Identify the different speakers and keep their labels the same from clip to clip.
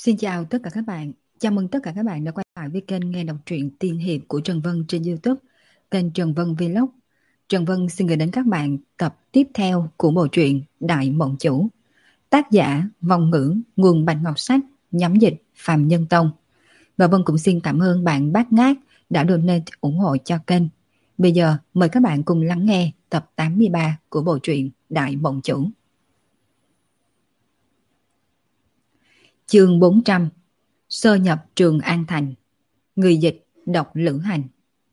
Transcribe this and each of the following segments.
Speaker 1: Xin chào tất cả các bạn. Chào mừng tất cả các bạn đã quay lại với kênh nghe đọc truyện tiên hiệp của Trần Vân trên YouTube, kênh Trần Vân Vlog. Trần Vân xin gửi đến các bạn tập tiếp theo của bộ truyện Đại Mộng Chủ. Tác giả Vong Ngữ, nguồn Bạch Ngọc Sách, nhóm dịch Phạm Nhân Tông. Và Vân cũng xin cảm ơn bạn Bát Ngát đã donate ủng hộ cho kênh. Bây giờ mời các bạn cùng lắng nghe tập 83 của bộ truyện Đại Mộng Chủ. Chương 400. Sơ nhập Trường An Thành. Người dịch Độc Lữ Hành.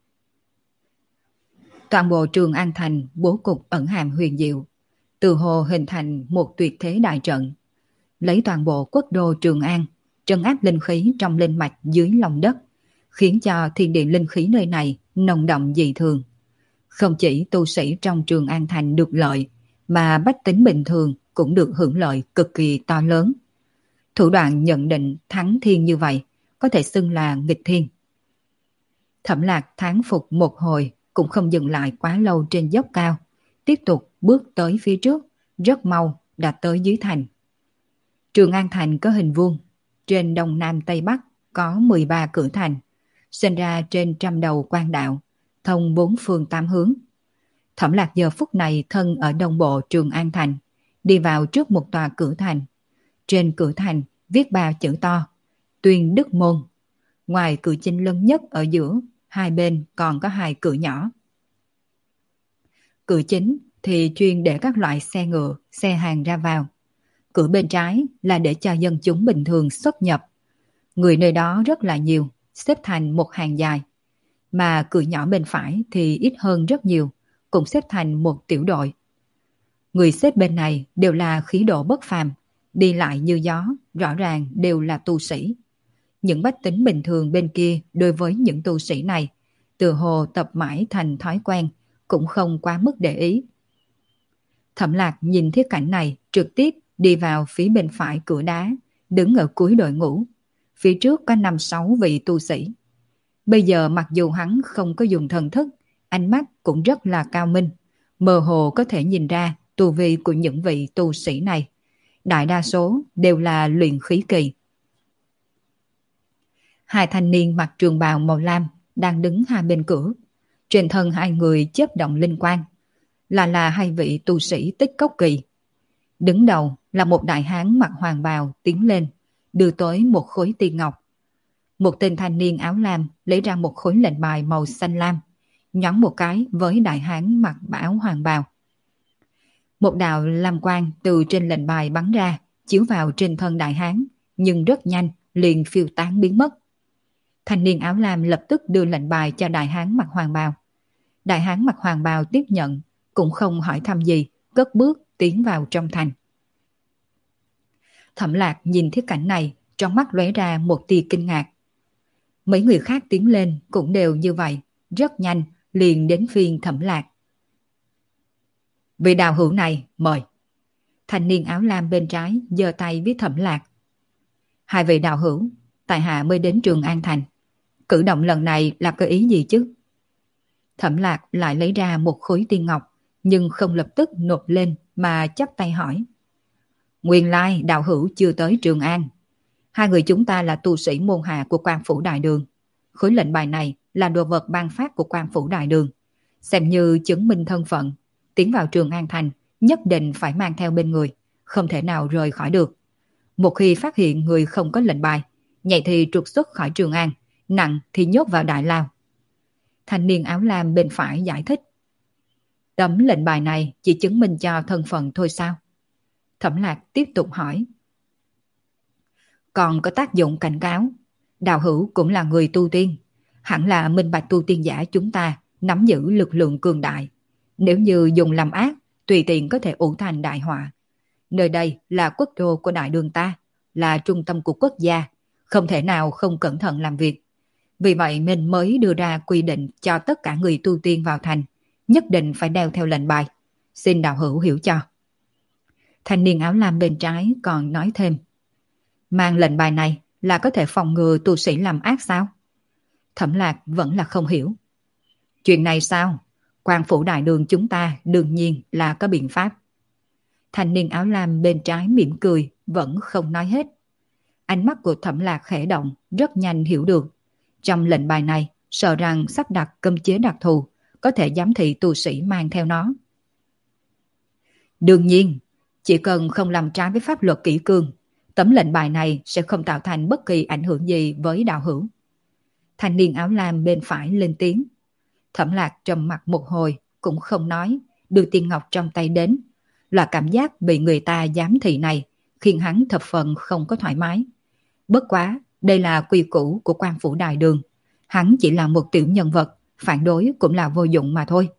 Speaker 1: Toàn bộ Trường An Thành bố cục ẩn hàm huyền diệu, từ hồ hình thành một tuyệt thế đại trận, lấy toàn bộ quốc đô Trường An trấn áp linh khí trong linh mạch dưới lòng đất, khiến cho thiên địa linh khí nơi này nồng đậm dị thường. Không chỉ tu sĩ trong Trường An Thành được lợi, mà bách tính bình thường cũng được hưởng lợi cực kỳ to lớn. Thủ đoạn nhận định thắng thiên như vậy có thể xưng là nghịch thiên. Thẩm Lạc thán phục một hồi cũng không dừng lại quá lâu trên dốc cao, tiếp tục bước tới phía trước, rất mau đã tới dưới thành. Trường An Thành có hình vuông, trên đông nam tây bắc có 13 cửa thành, sinh ra trên trăm đầu quan đạo, thông bốn phương tám hướng. Thẩm Lạc giờ phút này thân ở đông bộ Trường An Thành, đi vào trước một tòa cửa thành. Trên cửa thành viết 3 chữ to: Tuyên Đức Môn. Ngoài cửa chính lớn nhất ở giữa, hai bên còn có 2 cửa nhỏ. Cửa chính thì chuyên để các loại xe ngựa, xe hàng ra vào. Cửa bên trái là để cho dân chúng bình thường xuất nhập. Người nơi đó rất là nhiều, xếp thành một hàng dài. Mà cửa nhỏ bên phải thì ít hơn rất nhiều, cũng xếp thành một tiểu đội. Người xếp bên này đều là khí độ bất phàm, đi lại như gió, rõ ràng đều là tu sĩ. Những bách tính bình thường bên kia đối với những tu sĩ này, từ hồ tập mãi thành thói quen, cũng không quá mức để ý. Thẩm Lạc nhìn thiết cảnh này, trực tiếp đi vào phía bên phải cửa đá, đứng ở cuối đội ngũ. Phía trước có 5-6 vị tu sĩ. Bây giờ mặc dù hắn không có dùng thần thức, ánh mắt cũng rất là cao minh, mơ hồ có thể nhìn ra tu vi của những vị tu sĩ này. Đại đa số đều là luyện khí kỳ. 2 thanh niên mặc trường bào màu lam đang đứng hai bên cửa. Trên thân 2 người chớp động linh quang, là 2 vị tu sĩ Tích Cốc kỳ. Đứng đầu là một đại hán mặc hoàng bào tiến lên, đưa tới một khối tiên ngọc. Một tên thanh niên áo lam lấy ra một khối lệnh bài màu xanh lam, nhón một cái với đại hán mặc áo hoàng bào. Một đạo lam quang từ trên lệnh bài bắn ra, chiếu vào trên thân đại hán, nhưng rất nhanh liền phiêu tán biến mất. Thanh niên áo lam lập tức đưa lệnh bài cho đại hán mặc hoàng bào. Đại hán mặc hoàng bào tiếp nhận, cũng không hỏi thăm gì, cất bước tiến vào trong thành. Thẩm Lạc nhìn thiết cảnh này, trong mắt lóe ra một tia kinh ngạc. Mấy người khác tiến lên cũng đều như vậy, rất nhanh liền đến phiên Thẩm Lạc. Vị đạo hữu này, mời. Thanh niên áo lam bên trái giơ tay với Thẩm Lạc. 2 vị đạo hữu, tại hạ mới đến Trường An Thành. Cử động lần này là có ý gì chứ? Thẩm Lạc lại lấy ra một khối tiên ngọc, nhưng không lập tức nộp lên mà chắp tay hỏi. Nguyên lai đạo hữu chưa tới Trường An. 2 người chúng ta là tu sĩ môn hạ của Quan Phủ Đại Đường. Khối lệnh bài này là đồ vật ban phát của Quan Phủ Đại Đường, xem như chứng minh thân phận. Tiến vào Trường An Thành nhất định phải mang theo bên người, không thể nào rời khỏi được. Một khi phát hiện người không có lệnh bài, nhẹ thì trục xuất khỏi Trường An, nặng thì nhốt vào đại lao. Thanh niên áo lam bên phải giải thích. Tấm lệnh bài này chỉ chứng minh cho thân phận thôi sao? Thẩm Lạc tiếp tục hỏi. Còn có tác dụng cảnh cáo. Đạo hữu cũng là người tu tiên, hẳn là minh bạch tu tiên giả chúng ta nắm giữ lực lượng cường đại. Nếu như dùng làm ác, tùy tiện có thể ủ thành đại họa. Nơi đây là quốc đô của đại đường ta, là trung tâm của quốc gia, không thể nào không cẩn thận làm việc. Vì vậy mình mới đưa ra quy định cho tất cả người tu tiên vào thành, nhất định phải đeo theo lệnh bài. Xin đạo hữu hiểu cho. Thanh niên áo lam bên trái còn nói thêm. Mang lệnh bài này là có thể phòng ngừa tu sĩ làm ác sao? Thẩm Lạc vẫn là không hiểu. Chuyện này sao? Quan Phủ Đại Đường chúng ta đương nhiên là có biện pháp. Thanh niên áo lam bên trái mỉm cười, vẫn không nói hết. ánh mắt của Thẩm Lạc khẽ động, rất nhanh hiểu được. Trong lệnh bài này, sợ rằng sắp đặt cấm chế đặc thù, có thể giám thị tu sĩ mang theo nó. Đương nhiên, chỉ cần không làm trái với pháp luật kỷ cương, tấm lệnh bài này sẽ không tạo thành bất kỳ ảnh hưởng gì với đạo hữu. Thanh niên áo lam bên phải lên tiếng. Thẩm Lạc trầm mặt một hồi, cũng không nói, đưa tiên ngọc trong tay đến. Loại cảm giác bị người ta giám thị này khiến hắn thập phần không có thoải mái. Bất quá, đây là quy củ của quan phủ đại đường. Hắn chỉ là một tiểu nhân vật, phản đối cũng là vô dụng mà thôi.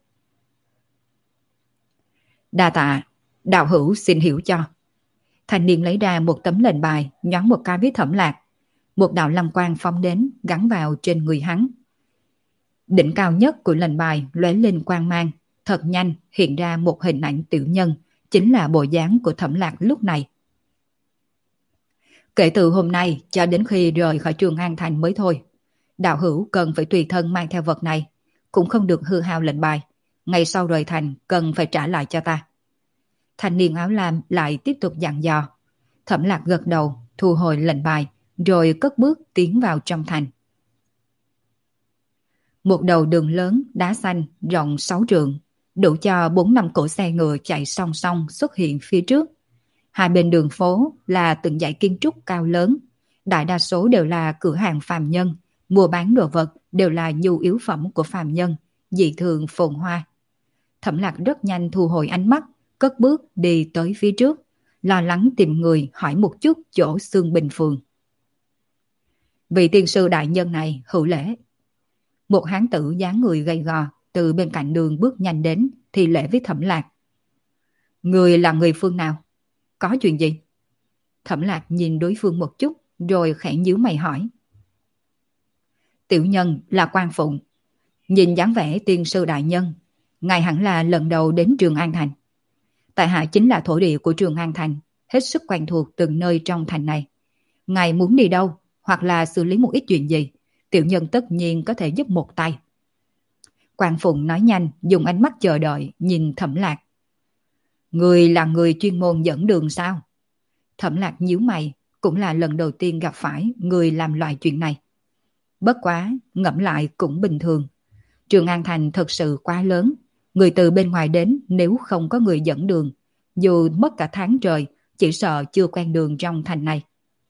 Speaker 1: Đa tạ, đạo hữu xin hiểu cho. Thanh niên lấy ra một tấm lệnh bài, nhoáng một cái với Thẩm Lạc. Một đạo lâm quang phóng đến, gắn vào trên người hắn. Đỉnh cao nhất của lệnh bài lóe lên quang mang, thật nhanh hiện ra một hình ảnh tiểu nhân, chính là bộ dáng của Thẩm Lạc lúc này. Kể từ hôm nay cho đến khi rời khỏi Trường An Thành mới thôi, đạo hữu cần phải tùy thân mang theo vật này, cũng không được hư hao lệnh bài. Ngày sau rời thành cần phải trả lại cho ta. Thanh niên áo lam lại tiếp tục dặn dò. Thẩm Lạc gật đầu, thu hồi lệnh bài, rồi cất bước tiến vào trong thành. Một đầu đường lớn, đá xanh, rộng 6 trượng, đủ cho 4-5 cỗ xe ngựa chạy song song xuất hiện phía trước. Hai bên đường phố là từng dãy kiến trúc cao lớn, đại đa số đều là cửa hàng phàm nhân, mua bán đồ vật đều là nhu yếu phẩm của phàm nhân, dị thường phồn hoa. Thẩm Lạc rất nhanh thu hồi ánh mắt, cất bước đi tới phía trước, lo lắng tìm người hỏi một chút chỗ Xương Bình Phường. Vị tiên sư đại nhân này hữu lễ. Một hán tử dáng người gầy gò từ bên cạnh đường bước nhanh đến thì lễ với Thẩm Lạc. Người là người phương nào? Có chuyện gì? Thẩm Lạc nhìn đối phương một chút rồi khẽ nhíu mày hỏi. Tiểu nhân là Quan Phụng. Nhìn dáng vẻ tiên sư đại nhân, ngài hẳn là lần đầu đến Trường An Thành. Tại hạ chính là thổ địa của Trường An Thành, hết sức quen thuộc từng nơi trong thành này. Ngài muốn đi đâu hoặc là xử lý một ít chuyện gì, tiểu nhân tất nhiên có thể giúp một tay. Quan Phụng nói nhanh, dùng ánh mắt chờ đợi nhìn Thẩm Lạc. Người là người chuyên môn dẫn đường sao? Thẩm Lạc nhíu mày, cũng là lần đầu tiên gặp phải người làm loại chuyện này. Bất quá, ngẫm lại cũng bình thường. Trường An Thành thật sự quá lớn, người từ bên ngoài đến nếu không có người dẫn đường, dù mất cả tháng trời, chỉ sợ chưa quen đường trong thành này.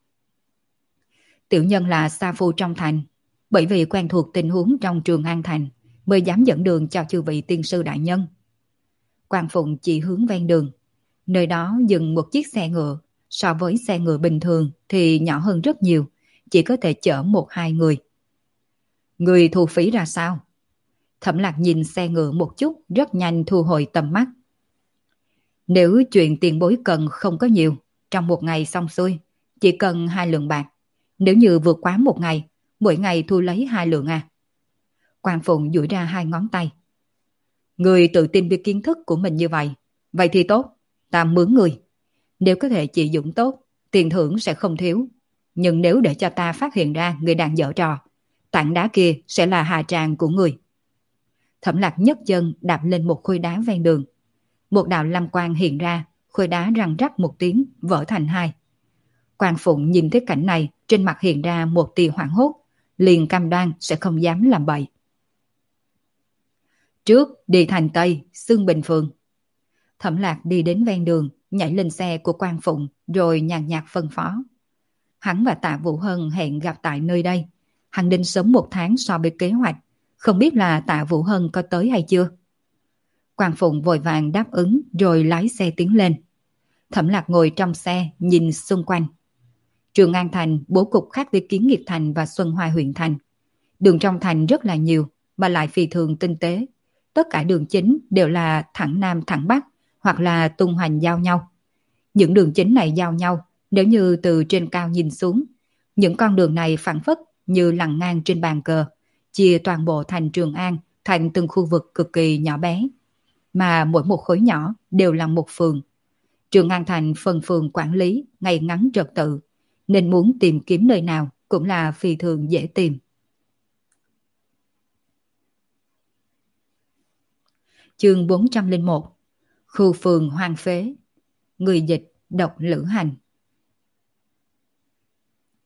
Speaker 1: Tiểu nhân là sa phu trong thành, bởi vì quen thuộc tình huống trong Trường An Thành, mới dám dẫn đường cho chư vị tiên sư đại nhân. Quan Phụng chỉ hướng ven đường, nơi đó dừng một chiếc xe ngựa, so với xe ngựa bình thường thì nhỏ hơn rất nhiều, chỉ có thể chở 1-2 người. Người thu phí ra sao? Thẩm Lạc nhìn xe ngựa một chút, rất nhanh thu hồi tầm mắt. Nếu chuyện tiền bối cần không có nhiều, trong một ngày xong xuôi, chỉ cần 2 lượng bạc. Nếu như vượt quá một ngày, mỗi ngày thu lấy 2 lượng à. Quan Phụng duỗi ra 2 ngón tay. Người tự tin biết kiến thức của mình như vậy, vậy thì tốt, ta mướn người. Nếu có thể chỉ dụng tốt, tiền thưởng sẽ không thiếu. Nhưng nếu để cho ta phát hiện ra người đang giở trò, tảng đá kia sẽ là hạ tràng của người. Thẩm Lạc nhấc chân đạp lên một khối đá ven đường. Một đạo lam quang hiện ra, khối đá răng rắc một tiếng, vỡ thành 2. Quan Phụng nhìn thấy cảnh này, trên mặt hiện ra một tia hoảng hốt, liền cam đoan sẽ không dám làm bậy. Trước đi thành Tây, Xương Bình Phường. Thẩm Lạc đi đến ven đường, nhảy lên xe của Quan Phụng, rồi nhàn nhạt phân phó. Hắn và Tạ Vũ Hân hẹn gặp tại nơi đây. Hắn định sớm 1 tháng so với kế hoạch, không biết là Tạ Vũ Hân có tới hay chưa. Quan Phụng vội vàng đáp ứng rồi lái xe tiến lên. Thẩm Lạc ngồi trong xe nhìn xung quanh. Trường An Thành bố cục khác với Kiến Nghiệp Thành và Xuân Hoa huyện thành. Đường trong thành rất là nhiều mà lại phi thường tinh tế. Tất cả đường chính đều là thẳng Nam thẳng Bắc hoặc là tung hoành giao nhau. Những đường chính này giao nhau, nếu như từ trên cao nhìn xuống, những con đường này phảng phất như lằn ngang trên bàn cờ, chia toàn bộ thành Trường An thành từng khu vực cực kỳ nhỏ bé, mà mỗi một khối nhỏ đều là một phường. Trường An Thành phân phường quản lý ngay ngắn trật tự, nên muốn tìm kiếm nơi nào cũng là phi thường dễ tìm. Chương 401. Khu phường hoang phế. Người dịch Độc Lữ Hành.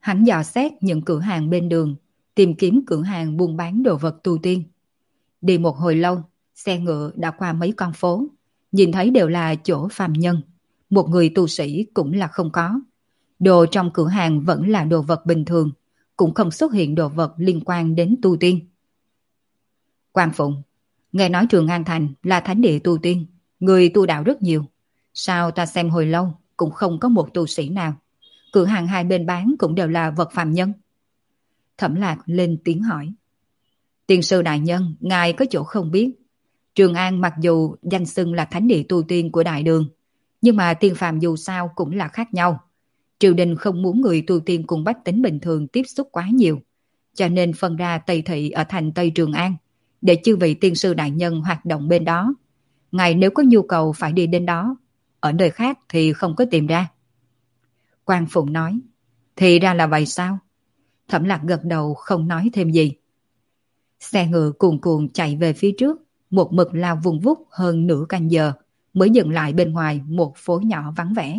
Speaker 1: Hắn dò xét những cửa hàng bên đường, tìm kiếm cửa hàng buôn bán đồ vật tu tiên. Đi một hồi lâu, xe ngựa đã qua mấy con phố, nhìn thấy đều là chỗ phàm nhân, một người tu sĩ cũng là không có. Đồ trong cửa hàng vẫn là đồ vật bình thường, cũng không xuất hiện đồ vật liên quan đến tu tiên. Quan Phụng, nghe nói Trường An Thành là thánh địa tu tiên, người tu đạo rất nhiều. Sao ta xem hồi lâu cũng không có một tu sĩ nào? Cửa hàng hai bên bán cũng đều là vật phàm nhân. Thẩm Lạc lên tiếng hỏi. Tiên sư đại nhân, ngài có chỗ không biết. Trường An mặc dù danh xưng là thánh địa tu tiên của đại đường, nhưng mà tiên phàm dù sao cũng là khác nhau. Triều đình không muốn người tu tiên cùng bách tính bình thường tiếp xúc quá nhiều, cho nên phân ra Tây Thị ở thành Tây Trường An, để chư vị tiên sư đại nhân hoạt động bên đó. Ngài nếu có nhu cầu phải đi đến đó, ở nơi khác thì không có tìm ra. Quan Phụng nói, thì ra là vậy sao? Thẩm Lạc gật đầu không nói thêm gì. Xe ngựa cuồn cuộn chạy về phía trước, một mực lao vùng vút hơn nửa canh giờ, mới dừng lại bên ngoài một phố nhỏ vắng vẻ.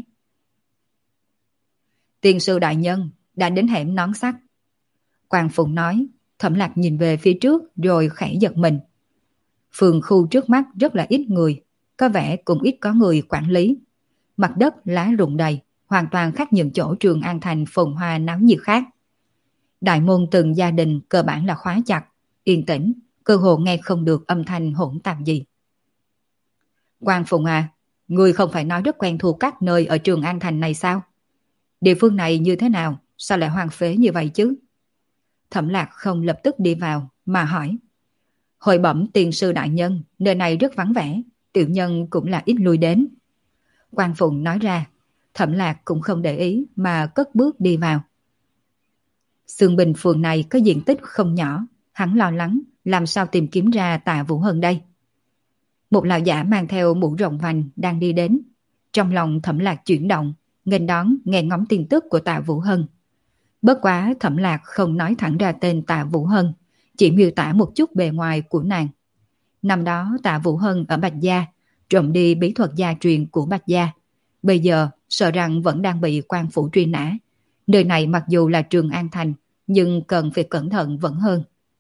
Speaker 1: Tiên sư đại nhân đã đến hẻm Nón Sắt. Quan Phụng nói. Thẩm Lạc nhìn về phía trước rồi khẽ giật mình. Phường khu trước mắt rất là ít người, có vẻ cũng ít có người quản lý. Mặt đất lá rụng đầy, hoàn toàn khác những chỗ Trường An Thành phồn hoa náo nhiệt khác. Đại môn từng gia đình cơ bản là khóa chặt, yên tĩnh, cơ hồ nghe không được âm thanh hỗn tạp gì. Quan Phụng à, người không phải nói rất quen thuộc các nơi ở Trường An Thành này sao? Địa phương này như thế nào, sao lại hoang phế như vậy chứ? Thẩm Lạc không lập tức đi vào mà hỏi. Hồi bẩm tiền sư đại nhân, nơi này rất vắng vẻ, tiểu nhân cũng là ít lui đến. Quan Phụng nói ra, Thẩm Lạc cũng không để ý mà cất bước đi vào. Xương Bình phường này có diện tích không nhỏ, hắn lo lắng làm sao tìm kiếm ra Tạ Vũ Hân đây. Một lão giả mang theo mũ rộng vành đang đi đến. Trong lòng Thẩm Lạc chuyển động, nghênh đón nghe ngóng tin tức của Tạ Vũ Hân. Bất quá Thẩm Lạc không nói thẳng ra tên Tạ Vũ Hân, chỉ miêu tả một chút bề ngoài của nàng. Năm đó Tạ Vũ Hân ở Bạch Gia, trộm đi bí thuật gia truyền của Bạch Gia. Bây giờ sợ rằng vẫn đang bị quan phủ truy nã. Nơi này mặc dù là Trường An Thành, nhưng cần phải cẩn thận vẫn hơn.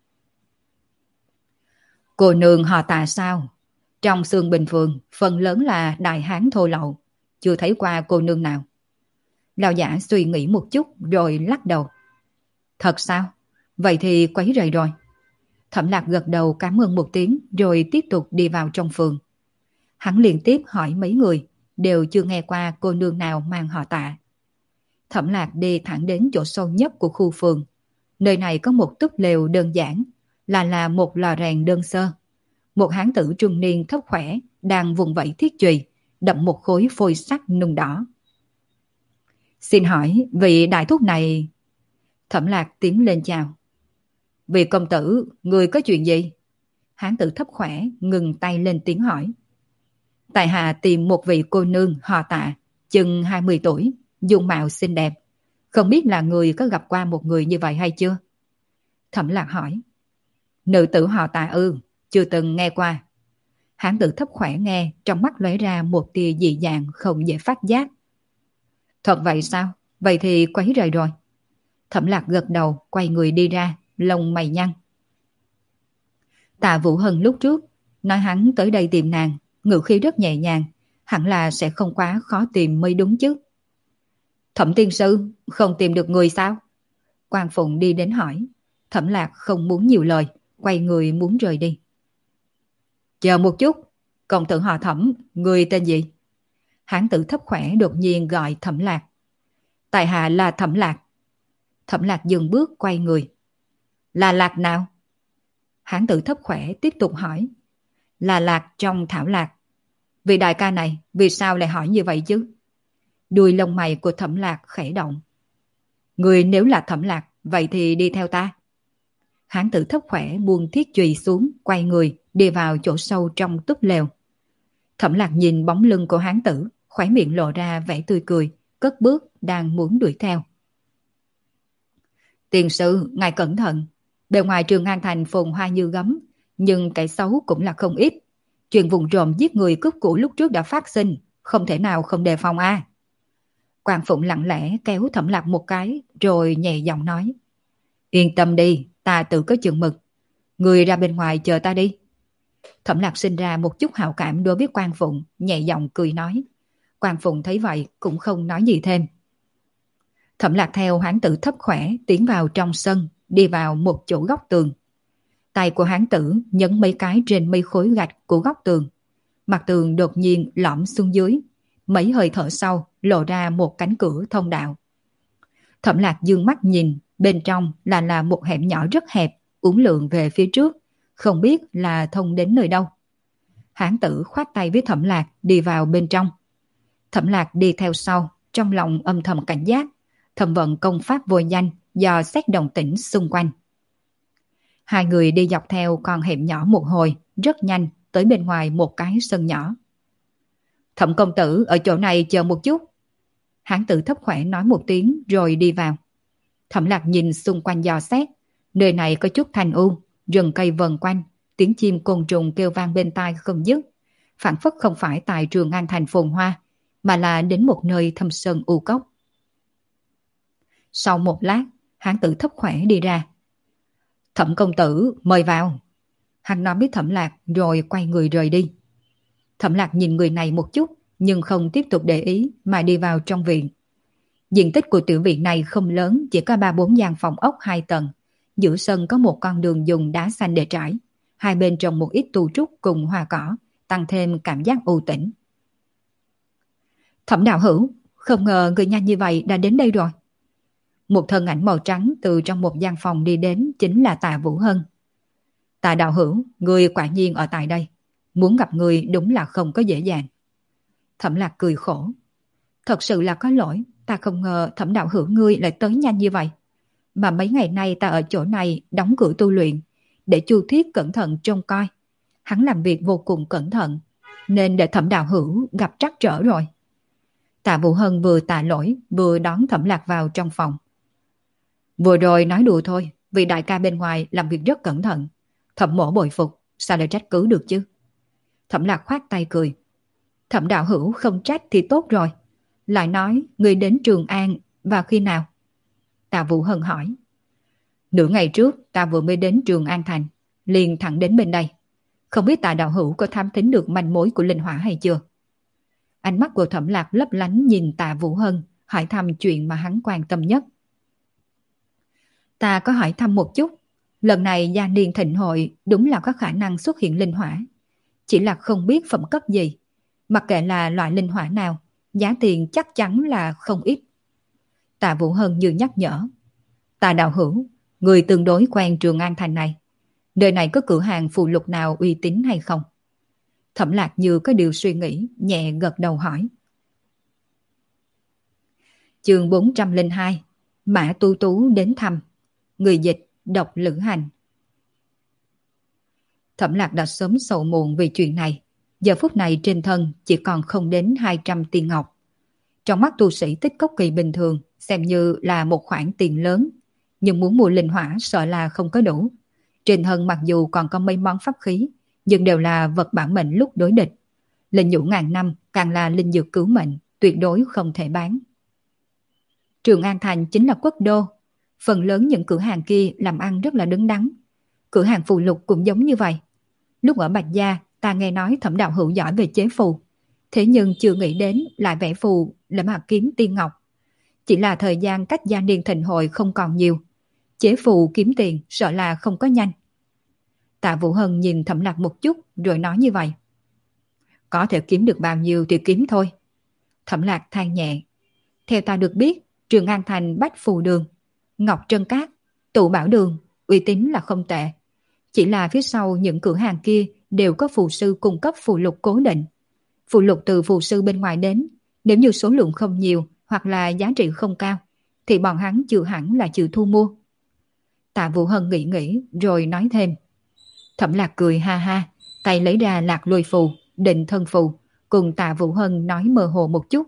Speaker 1: Cô nương họ Tạ sao? Trong Xương Bình Phường, phần lớn là đại hán thô lậu, chưa thấy qua cô nương nào. Lão giả suy nghĩ một chút rồi lắc đầu. Thật sao? Vậy thì quấy rầy rồi. Thẩm Lạc gật đầu cảm ơn một tiếng rồi tiếp tục đi vào trong phường. Hắn liên tiếp hỏi mấy người, đều chưa nghe qua cô nương nào mang họ Tạ. Thẩm Lạc đi thẳng đến chỗ sâu nhất của khu phường. Nơi này có một túp lều đơn giản, là một lò rèn đơn sơ. Một hán tử trung niên thấp khỏe đang vùng vẫy thiết chùy, đập một khối phôi sắt nung đỏ. Xin hỏi vị đại thúc này... Thẩm Lạc tiến lên chào. Vị công tử, người có chuyện gì? Hán tử thấp khỏe ngừng tay lên tiếng hỏi. Tại hạ tìm một vị cô nương họ Tạ, chừng 20 tuổi, dung mạo xinh đẹp. Không biết là người có gặp qua một người như vậy hay chưa? Thẩm Lạc hỏi. Nữ tử họ Tạ ư, chưa từng nghe qua. Hán tử thấp khỏe nghe, trong mắt lóe ra một tia dị dạng không dễ phát giác. Thật vậy sao? Vậy thì quấy rầy rồi. Thẩm Lạc gật đầu, quay người đi ra, lông mày nhăn. Tạ Vũ Hân lúc trước nói hắn tới đây tìm nàng, ngữ khí rất nhẹ nhàng, hẳn là sẽ không quá khó tìm mới đúng chứ. Thẩm tiên sư, không tìm được người sao? Quan Phụng đi đến hỏi. Thẩm Lạc không muốn nhiều lời, quay người muốn rời đi. Chờ một chút, công tử họ Thẩm, người tên gì? Hán tử thấp khỏe đột nhiên gọi Thẩm Lạc. Tại hạ là Thẩm Lạc. Thẩm Lạc dừng bước quay người. Là Lạc nào? Hán tử thấp khỏe tiếp tục hỏi. Là Lạc trong Thảo Lạc. Vị đại ca này vì sao lại hỏi như vậy chứ? Đuôi lông mày của Thẩm Lạc khẽ động. Người nếu là Thẩm Lạc, vậy thì đi theo ta. Hán tử thấp khỏe buông thiết chùy xuống, quay người, đi vào chỗ sâu trong túp lều. Thẩm Lạc nhìn bóng lưng của hán tử, khóe miệng lộ ra vẻ tươi cười, cất bước đang muốn đuổi theo. Tiền sư, ngài cẩn thận. Bề ngoài Trường An Thành phồn hoa như gấm, nhưng kẻ xấu cũng là không ít. Chuyện vụng trộm giết người cướp của lúc trước đã phát sinh, không thể nào không đề phòng a. Quan Phụng lặng lẽ kéo Thẩm Lạc một cái rồi nhẹ giọng nói. Yên tâm đi, ta tự có chừng mực. Người ra bên ngoài chờ ta đi. Thẩm Lạc sinh ra một chút hảo cảm đối với Quan Phụng, nhẹ giọng cười nói. Quan Phụng thấy vậy cũng không nói gì thêm. Thẩm Lạc theo hán tử thấp khỏe tiến vào trong sân, đi vào một chỗ góc tường. Tay của hán tử nhấn mấy cái trên mấy khối gạch của góc tường. Mặt tường đột nhiên lõm xuống dưới. Mấy hơi thở sau lộ ra một cánh cửa thông đạo. Thẩm Lạc dương mắt nhìn, bên trong là một hẻm nhỏ rất hẹp, uốn lượn về phía trước, không biết là thông đến nơi đâu. Hán tử khoát tay với Thẩm Lạc đi vào bên trong. Thẩm Lạc đi theo sau, trong lòng âm thầm cảnh giác, thầm vận công pháp vô danh do xét động tĩnh xung quanh. Hai người đi dọc theo con hẻm nhỏ một hồi, rất nhanh tới bên ngoài một cái sân nhỏ. Thẩm công tử ở chỗ này chờ một chút. Hán tử thấp khỏe nói một tiếng rồi đi vào. Thẩm Lạc nhìn xung quanh dò xét, nơi này có chút thanh u, rừng cây vần quanh, tiếng chim côn trùng kêu vang bên tai không dứt, phảng phất không phải tại Trường An thành phồn hoa, mà là đến một nơi thâm sơn u cốc. Sau một lát, hán tử thấp khỏe đi ra. Thẩm công tử, mời vào. Hắn nói với Thẩm Lạc rồi quay người rời đi. Thẩm Lạc nhìn người này một chút, nhưng không tiếp tục để ý mà đi vào trong viện. Diện tích của tiểu viện này không lớn, chỉ có 3-4 gian phòng ốc 2 tầng. Giữa sân có một con đường dùng đá xanh để trải. Hai bên trồng một ít tu trúc cùng hoa cỏ, tăng thêm cảm giác u tĩnh. Thẩm đạo hữu, không ngờ người nhanh như vậy đã đến đây rồi. Một thân ảnh màu trắng từ trong một gian phòng đi đến chính là Tạ Vũ Hân. Tạ đạo hữu, người quả nhiên ở tại đây. Muốn gặp người đúng là không có dễ dàng. Thẩm Lạc cười khổ. Thật sự là có lỗi, ta không ngờ Thẩm đạo hữu ngươi lại tới nhanh như vậy. Mà mấy ngày nay ta ở chỗ này đóng cửa tu luyện, để Chu Thiết cẩn thận trông coi. Hắn làm việc vô cùng cẩn thận, nên để Thẩm đạo hữu gặp trắc trở rồi. Tạ Vũ Hân vừa tạ lỗi vừa đón Thẩm Lạc vào trong phòng. Vừa rồi nói đùa thôi, vì đại ca bên ngoài làm việc rất cẩn thận. Thẩm mỗ bội phục, sao lại trách cứ được chứ? Thẩm Lạc khoát tay cười. Thẩm đạo hữu không trách thì tốt rồi. Lại nói người đến Trường An vào khi nào? Tạ Vũ Hân hỏi. Nửa ngày trước ta vừa mới đến Trường An thành, liền thẳng đến bên đây. Không biết Tạ đạo hữu có thám thính được manh mối của linh hỏa hay chưa? Ánh mắt của Thẩm Lạc lấp lánh nhìn Tạ Vũ Hân, hỏi thăm chuyện mà hắn quan tâm nhất. Ta có hỏi thăm một chút. Lần này gia niên thịnh hội đúng là có khả năng xuất hiện linh hỏa. Chỉ là không biết phẩm cấp gì. Mặc kệ là loại linh hỏa nào, giá tiền chắc chắn là không ít. Tạ Vũ Hân như nhắc nhở. Tạ đạo hữu, người tương đối quen Trường An thành này. Nơi này có cửa hàng phù lục nào uy tín hay không? Thẩm Lạc như có điều suy nghĩ, nhẹ gật đầu hỏi. Chương 402. Mã Tu Tú đến thăm. Người dịch Độc Lữ Hành. Thẩm Lạc đã sớm sầu muộn vì chuyện này. Giờ phút này trên thân chỉ còn không đến 200 tiền ngọc. Trong mắt tu sĩ tích cốc kỳ bình thường xem như là một khoản tiền lớn, nhưng muốn mua linh hỏa sợ là không có đủ. Trên thân mặc dù còn có mấy món pháp khí, nhưng đều là vật bảo mệnh lúc đối địch. Linh nhũ ngàn năm càng là linh dược cứu mệnh, tuyệt đối không thể bán. Trường An thành chính là quốc đô. Phần lớn những cửa hàng kia làm ăn rất là đứng đắn. Cửa hàng phù lục cũng giống như vậy. Lúc ở Bạch Gia, ta nghe nói Thẩm đạo hữu giỏi về chế phù. Thế nhưng chưa nghĩ đến lại vẽ phù để mà kiếm tiên ngọc. Chỉ là thời gian cách gia niên thịnh hội không còn nhiều. Chế phù kiếm tiền sợ là không có nhanh. Tạ Vũ Hân nhìn Thẩm Lạc một chút rồi nói như vậy. Có thể kiếm được bao nhiêu thì kiếm thôi. Thẩm Lạc than nhẹ. Theo ta được biết, Trường An thành Bách Phù Đường, Ngọc Trân Cát, Tụ Bảo Đường, uy tín là không tệ. Chỉ là phía sau những cửa hàng kia đều có phù sư cung cấp phù lục cố định. Phù lục từ phù sư bên ngoài đến, nếu như số lượng không nhiều hoặc là giá trị không cao, thì bọn hắn chưa hẳn là chịu thu mua. Tạ Vũ Hân nghĩ nghĩ rồi nói thêm. Thẩm Lạc cười ha ha, tay lấy ra lạc lôi phù, định thân phù, cùng Tạ Vũ Hân nói mơ hồ một chút.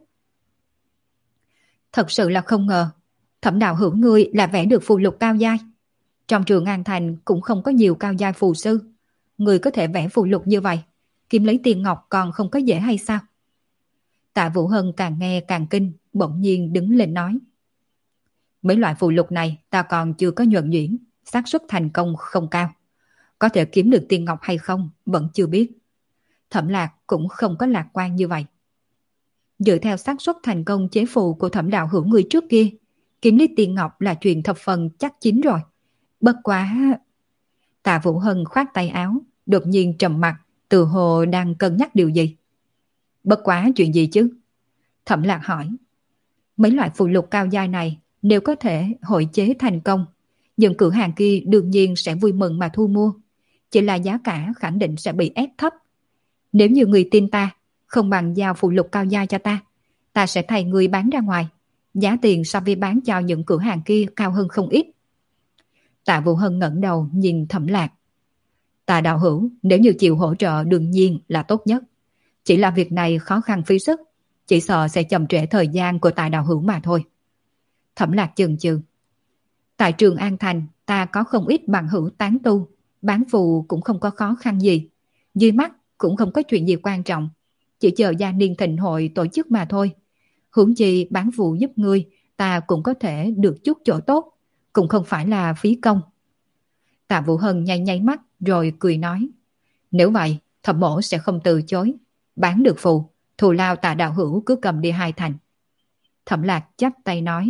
Speaker 1: Thật sự là không ngờ, Thẩm đạo hữu ngươi là vẽ được phù lục cao giai. Trong Trường An thành cũng không có nhiều cao giai phù sư. Người có thể vẽ phù lục như vậy, kiếm lấy tiền ngọc còn không có dễ hay sao? Tạ Vũ Hân càng nghe càng kinh, bỗng nhiên đứng lên nói. Mấy loại phù lục này ta còn chưa có nhuần nhuyễn, xác suất thành công không cao. Có thể kiếm được tiên ngọc hay không vẫn chưa biết. Thẩm Lạc cũng không có lạc quan như vậy. Dựa theo xác suất thành công chế phù của Thẩm đạo hữu người trước kia, kiếm lấy tiên ngọc là chuyện thập phần chắc chín rồi. Bất quá... Tạ Vũ Hân khoát tay áo, đột nhiên trầm mặt, từ hồ đang cân nhắc điều gì. Bất quá chuyện gì chứ? Thẩm Lạc hỏi. Mấy loại phù lục cao giai này nếu có thể hội chế thành công, những cửa hàng kia đương nhiên sẽ vui mừng mà thu mua. Chỉ là giá cả khẳng định sẽ bị ép thấp. Nếu như người tin ta, không bằng giao phù lục cao giai cho ta, ta sẽ thay người bán ra ngoài. Giá tiền so với bán cho những cửa hàng kia cao hơn không ít. Tạ Vũ Hân ngẩng đầu nhìn Thẩm Lạc. Tạ đạo hữu, nếu như chịu hỗ trợ đương nhiên là tốt nhất. Chỉ là việc này khó khăn phí sức, chỉ sợ sẽ chậm trễ thời gian của Tạ đạo hữu mà thôi. Thẩm Lạc chần chừ. Tại Trường An Thành, ta có không ít bằng hữu tán tu, bán phù cũng không có khó khăn gì. Dưới mắt cũng không có chuyện gì quan trọng, chỉ chờ gia niên thịnh hội tổ chức mà thôi. Huống chi bán phù giúp ngươi, ta cũng có thể được chút chỗ tốt, cũng không phải là phí công. Tạ Vũ Hân nháy nháy mắt rồi cười nói. Nếu vậy, Thẩm mỗ sẽ không từ chối. Bán được phù, thù lao Tạ đạo hữu cứ cầm đi 2 thành. Thẩm Lạc chắp tay nói.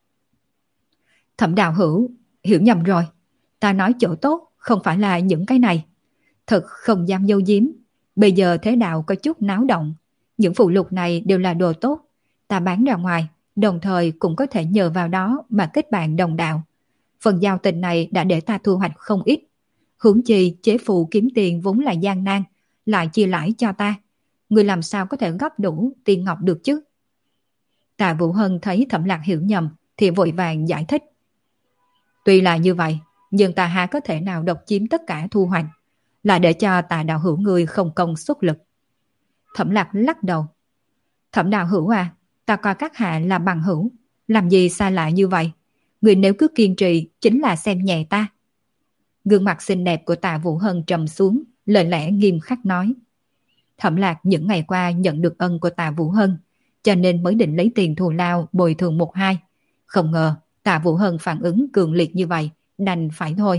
Speaker 1: Thẩm đạo hữu, hiểu nhầm rồi. Ta nói chỗ tốt không phải là những cái này. Thật không dám dâu giếm. Bây giờ thế đạo có chút náo động. Những phụ lục này đều là đồ tốt. Ta bán ra ngoài, đồng thời cũng có thể nhờ vào đó mà kết bạn đồng đạo. Phần giao tình này đã để ta thu hoạch không ít. Huống chi chế phù kiếm tiền vốn là gian nan, lại chia lãi cho ta. Người làm sao có thể góp đủ tiền ngọc được chứ? Tạ Vũ Hân thấy Thẩm Lạc hiểu nhầm thì vội vàng giải thích. Tuy là như vậy, nhưng ta há có thể nào độc chiếm tất cả thu hoạch, là để cho Tạ đạo hữu người không công xuất lực. Thẩm Lạc lắc đầu. Thẩm đạo hữu à, ta coi các hạ là bằng hữu, làm gì xa lạ như vậy? Người nếu cứ kiên trì chính là xem nhẹ ta. Gương mặt xinh đẹp của Tạ Vũ Hân trầm xuống, lời lẽ nghiêm khắc nói. Thẩm Lạc những ngày qua nhận được ân của Tạ Vũ Hân, cho nên mới định lấy tiền thù lao bồi thường 1-2. Không ngờ Tạ Vũ Hân phản ứng cường liệt như vậy, đành phải thôi.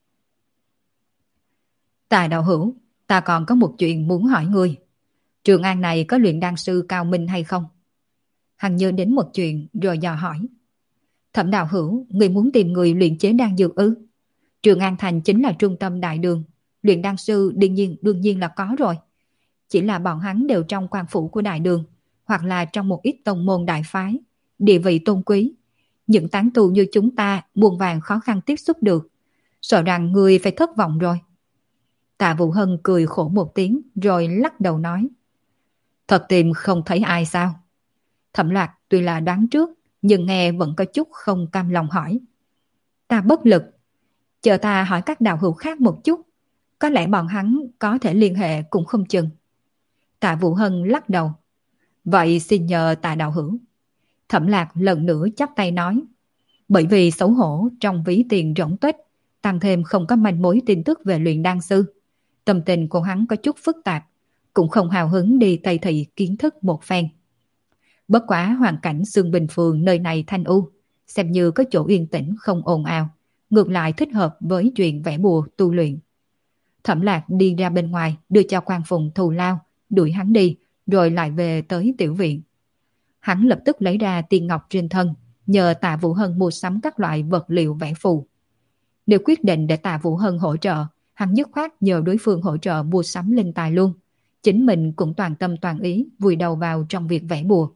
Speaker 1: Tạ đạo hữu, ta còn có một chuyện muốn hỏi ngươi. Trường An này có luyện đan sư cao minh hay không? Hắn nhớ đến một chuyện rồi dò hỏi. Thẩm đạo hữu, người muốn tìm người luyện chế đan dược ư? Trường An Thành chính là trung tâm đại đường, luyện đan sư đương nhiên là có rồi. Chỉ là bọn hắn đều trong quan phủ của đại đường, hoặc là trong một ít tông môn đại phái, địa vị tôn quý. Những tán tu như chúng ta muôn vàn khó khăn tiếp xúc được, sợ rằng người phải thất vọng rồi. Tạ Vũ Hân cười khổ một tiếng rồi lắc đầu nói. Thật tìm không thấy ai sao? Thẩm Lạc tuy là đoán trước, nhưng nghe vẫn có chút không cam lòng hỏi. Ta bất lực. Chờ ta hỏi các đạo hữu khác một chút, có lẽ bọn hắn có thể liên hệ cũng không chừng. Tạ Vũ Hân lắc đầu. Vậy xin nhờ Tạ đạo hữu. Thẩm Lạc lần nữa chắp tay nói. Bởi vì xấu hổ trong ví tiền rỗng tuếch, tăng thêm không có manh mối tin tức về luyện đan sư. Tâm tình của hắn có chút phức tạp, cũng không hào hứng đi Tây Thị kiến thức một phen. Bất quá hoàn cảnh Xương Bình Phường nơi này thanh u, xem như có chỗ yên tĩnh không ồn ào, ngược lại thích hợp với chuyện vẽ bùa tu luyện. Thẩm Lạc đi ra bên ngoài đưa cho Quan Phùng thù lao, đuổi hắn đi, rồi lại về tới tiểu viện. Hắn lập tức lấy ra tiên ngọc trên thân, nhờ Tạ Vũ Hân mua sắm các loại vật liệu vẽ phù. Nếu quyết định để Tạ Vũ Hân hỗ trợ, hắn dứt khoát nhờ đối phương hỗ trợ mua sắm linh tài luôn. Chính mình cũng toàn tâm toàn ý vùi đầu vào trong việc vẽ bùa.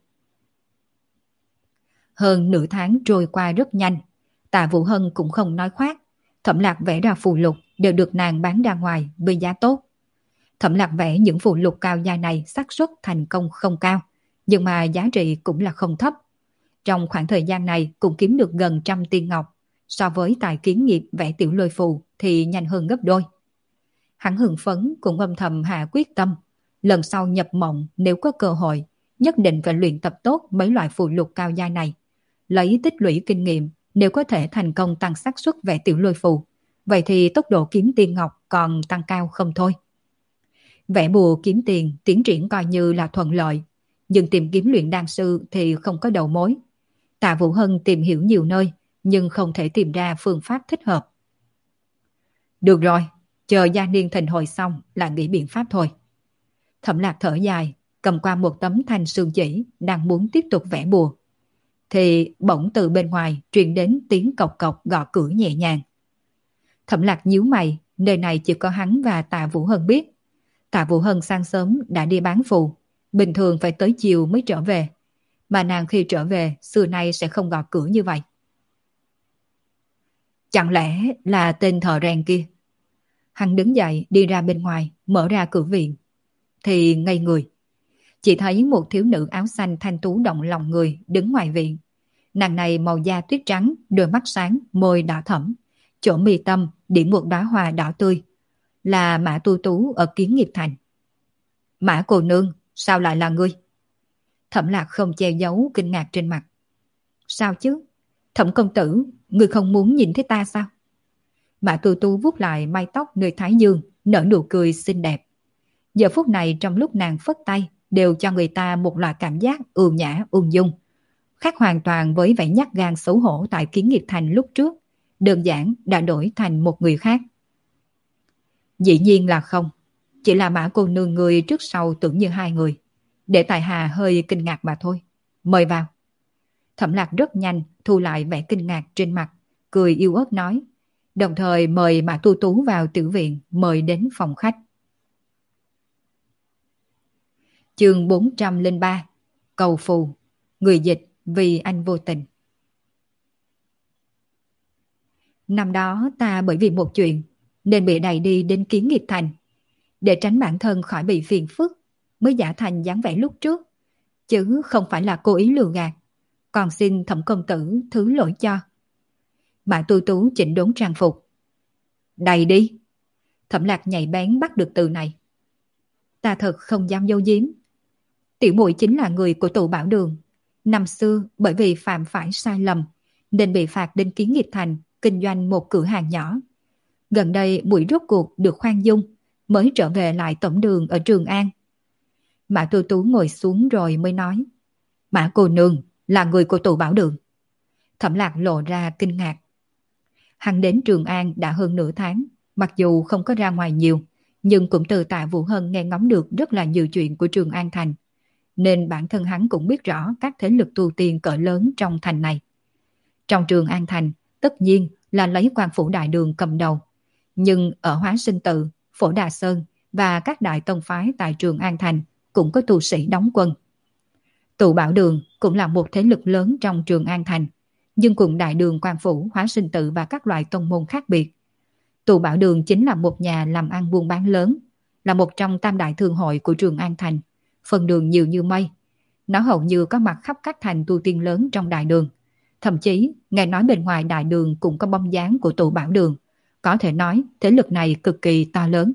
Speaker 1: Hơn nửa tháng trôi qua rất nhanh, Tạ Vũ Hân cũng không nói khoác. Thẩm Lạc vẽ ra phù lục đều được nàng bán ra ngoài với giá tốt. Thẩm Lạc vẽ những phù lục cao giai này xác suất thành công không cao, nhưng mà giá trị cũng là không thấp. Trong khoảng thời gian này cũng kiếm được gần 100 tiên ngọc, so với tài kiến nghiệp vẽ tiểu lôi phù thì nhanh hơn gấp đôi. Hắn hưng phấn cũng âm thầm hạ quyết tâm, lần sau nhập mộng nếu có cơ hội, nhất định phải luyện tập tốt mấy loại phù lục cao giai này. Lấy tích lũy kinh nghiệm, nếu có thể thành công tăng xác suất vẽ tiểu lôi phù, vậy thì tốc độ kiếm tiên ngọc còn tăng cao không thôi. Vẽ bùa kiếm tiền tiến triển coi như là thuận lợi, nhưng tìm kiếm luyện đan sư thì không có đầu mối. Tạ Vũ Hân tìm hiểu nhiều nơi, nhưng không thể tìm ra phương pháp thích hợp. Được rồi, chờ Gia Niên thịnh hồi xong là nghĩ biện pháp thôi. Thẩm Lạc thở dài, cầm qua một tấm thanh sương chỉ, đang muốn tiếp tục vẽ bùa. Thì bỗng từ bên ngoài truyền đến tiếng cộc cộc gõ cửa nhẹ nhàng. Thẩm Lạc nhíu mày, nơi này chỉ có hắn và Tạ Vũ Hân biết. Tạ Vũ Hân sáng sớm đã đi bán phù, bình thường phải tới chiều mới trở về. Mà nàng khi trở về, xưa nay sẽ không gõ cửa như vậy. Chẳng lẽ là tên thợ rèn kia? Hắn đứng dậy đi ra bên ngoài, mở ra cửa viện. Thì ngây người. Chỉ thấy một thiếu nữ áo xanh thanh tú động lòng người đứng ngoài viện. Nàng này màu da tuyết trắng, đôi mắt sáng, môi đỏ thẫm. Chỗ mi tâm điểm một đóa hoa đỏ tươi. Là Mã Tu Tú ở Kiến Nghiệp Thành. Mã cô nương, sao lại là ngươi? Thẩm Lạc không che giấu kinh ngạc trên mặt. Sao chứ? Thẩm công tử, ngươi không muốn nhìn thấy ta sao? Mã Tu Tú vuốt lại mái tóc nơi thái dương, nở nụ cười xinh đẹp. Giờ phút này trong lúc nàng phất tay đều cho người ta một loại cảm giác ưu nhã ung dung. Khác hoàn toàn với vẻ nhát gan xấu hổ tại Kiến Nghiệp Thành lúc trước, đơn giản đã đổi thành một người khác. Dĩ nhiên là không, chỉ là Mã cô nương người trước sau tưởng như hai người. Để tài hà hơi kinh ngạc mà thôi. Mời vào. Thẩm Lạc rất nhanh thu lại vẻ kinh ngạc trên mặt, cười yếu ớt nói, đồng thời mời Mã Tu Tú vào tử viện, mời đến phòng khách. Chương 403 Cầu phù. Người dịch vì anh vô tình. Năm đó ta bởi vì một chuyện nên bị đẩy đi đến Kiến Nghiệp Thành. Để tránh bản thân khỏi bị phiền phức mới giả thành dáng vẻ lúc trước, chứ không phải là cố ý lừa gạt. Còn xin Thẩm công tử thứ lỗi cho. Mã Tu Tú chỉnh đốn trang phục. Đầy đi. Thẩm Lạc nhạy bén bắt được từ này. Ta thật không dám giấu giếm. Tiểu muội chính là người của tụ Bảo Đường. Năm xưa bởi vì phạm phải sai lầm nên bị phạt đến Kiến Nghiệp Thành kinh doanh một cửa hàng nhỏ. Gần đây muội rốt cuộc được khoan dung mới trở về lại tổng đường ở Trường An. Mã Tu Tú ngồi xuống rồi mới nói, Mã cô nương là người của tụ Bảo Đường. Thẩm Lạc lộ ra kinh ngạc. Hắn đến Trường An đã hơn nửa tháng, mặc dù không có ra ngoài nhiều, nhưng cũng từ Tạ Vũ Hân nghe ngóng được rất là nhiều chuyện của Trường An Thành, nên bản thân hắn cũng biết rõ các thế lực tu tiên cỡ lớn trong thành này. Trong Trường An Thành, tất nhiên là lấy Quan Phủ Đại Đường cầm đầu, nhưng ở Hóa Sinh Tự, Phổ Đà Sơn và các đại tông phái tại Trường An Thành cũng có tu sĩ đóng quân. Tụ Bảo Đường cũng là một thế lực lớn trong Trường An Thành, nhưng cùng Đại Đường, Quan Phủ, Hóa Sinh Tự và các loại tông môn khác biệt. Tụ Bảo Đường chính là một nhà làm ăn buôn bán lớn, là một trong tam đại thương hội của Trường An Thành, phần đường nhiều như mây. Nó hầu như có mặt khắp các thành tu tiên lớn trong Đại Đường. Thậm chí, nghe nói bên ngoài Đại Đường cũng có bóng dáng của Tụ Bảo Đường. Có thể nói thế lực này cực kỳ to lớn.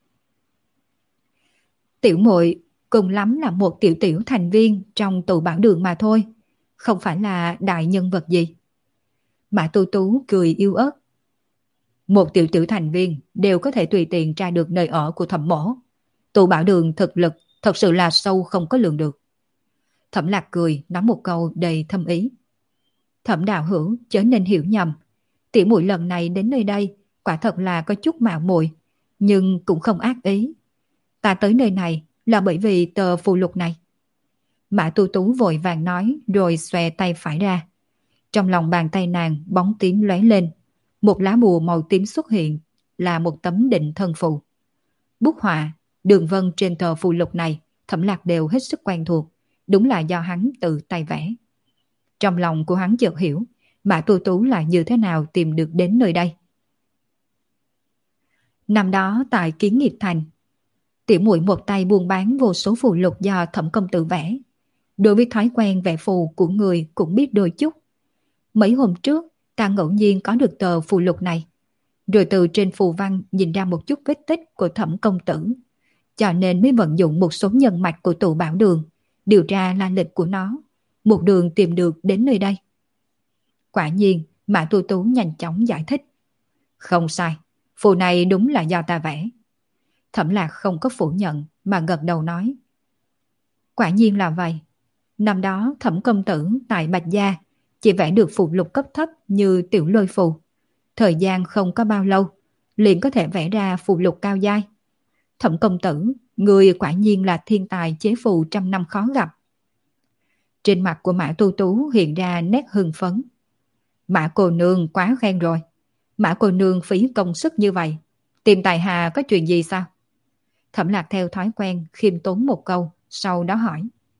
Speaker 1: Tiểu muội cùng lắm là một tiểu tiểu thành viên trong Tụ Bảo Đường mà thôi, không phải là đại nhân vật gì. Mã Tu Tú cười yếu ớt. Một tiểu tiểu thành viên đều có thể tùy tiện tra được nơi ở của Thẩm mỗ. Tụ Bảo Đường thực lực thật sự là sâu không có lường được. Thẩm Lạc cười nói một câu đầy thâm ý. Thẩm đạo hữu chớ nên hiểu nhầm. Tiểu muội lần này đến nơi đây quả thật là có chút mạo muội, nhưng cũng không ác ý. Ta tới nơi này là bởi vì tờ phù lục này. Mã Tu Tú vội vàng nói rồi xòe tay phải ra. Trong lòng bàn tay nàng bóng tím lóe lên. Một lá bùa màu tím xuất hiện là một tấm định thân phù. Bút họa, đường vân trên tờ phù lục này Thẩm Lạc đều hết sức quen thuộc. Đúng là do hắn tự tay vẽ. Trong lòng của hắn chợt hiểu Mã Tu Tú là như thế nào tìm được đến nơi đây. Năm đó tại Kiến Nghiệp Thành, tiểu muội một tay buôn bán vô số phù lục do Thẩm công tử vẽ. Đối với thói quen vẽ phù của người cũng biết đôi chút. Mấy hôm trước ta ngẫu nhiên có được tờ phù lục này, rồi từ trên phù văn nhìn ra một chút vết tích của Thẩm công tử, cho nên mới vận dụng một số nhân mạch của Tụ Bảo Đường điều tra la lịch của nó, một đường tìm được đến nơi đây. Quả nhiên Mã Tu Tú nhanh chóng giải thích. Không sai, phù này đúng là do ta vẽ. Thẩm Lạc không có phủ nhận mà gật đầu nói. Quả nhiên là vậy. Năm đó Thẩm công tử tại Bạch Gia chỉ vẽ được phù lục cấp thấp như tiểu lôi phù. Thời gian không có bao lâu, liền có thể vẽ ra phù lục cao giai. Thẩm công tử, người quả nhiên là thiên tài chế phù trăm năm khó gặp. Trên mặt của Mã Tu Tú hiện ra nét hưng phấn. Mã cô nương quá khen rồi. Mã cô nương phí công sức như vậy. Tìm tài hà có chuyện gì sao? Thẩm Lạc theo thói quen khiêm tốn một câu, sau đó hỏi.